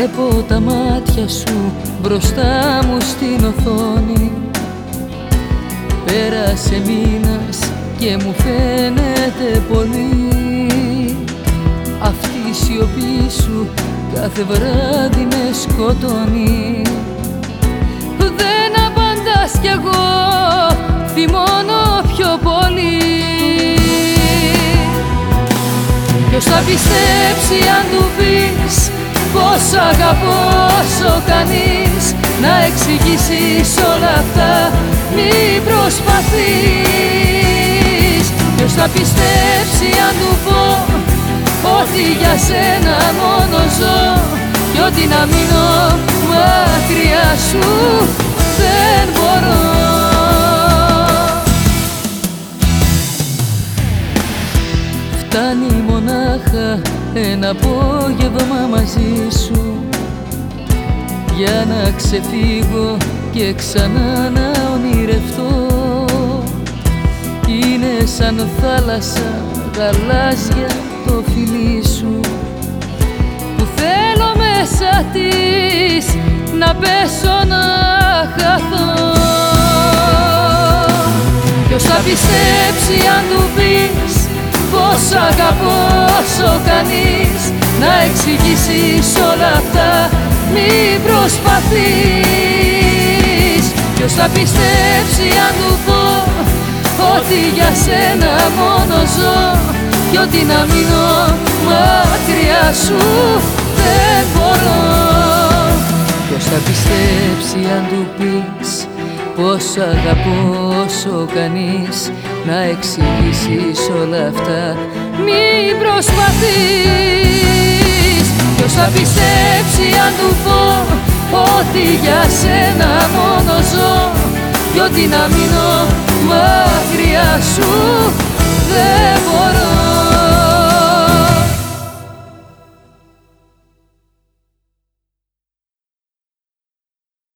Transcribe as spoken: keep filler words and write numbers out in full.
Βλέπω τα μάτια σου μπροστά μου στην οθόνη. Πέρασε μήνας και μου φαίνεται πολύ. Αυτή η σιωπή σου κάθε βράδυ με σκοτώνει. Δεν απαντάς κι εγώ θυμώνω πιο πολύ. Ποιος θα πιστέψει αν του πεις πως αγαπώ όσο κανείς? Να εξηγήσεις όλα αυτά, μη προσπαθείς. Ποιος θα πιστέψει αν του πω ότι για σένα μόνο ζω κι ότι να μείνω μακριά σου δεν μπορώ. Φτάνει μονάχα ένα απόγευμα μαζί σου για να ξεφύγω και ξανά να ονειρευτώ. Είναι σαν θάλασσα γαλάζια το φιλί σου που θέλω μέσα της να πέσω να χαθώ. Ποιος θα πιστέψει αν του πεις πως αγαπώ όσο κανείς? Να εξηγήσεις όλα αυτά, μη προσπαθείς. Ποιος θα πιστέψει αν του πω ότι για σένα μόνο ζω κι ότι να μείνω μακριά σου δεν μπορώ. Ποιος θα πιστέψει αν του πεις πως αγαπώ όσο κανείς? Να εξηγήσεις όλα αυτά, μη προσπαθείς. Ποιος θα πιστέψει αν του πω ότι για σένα μόνο ζω κι ότι να μείνω μακριά σου δεν μπορώ.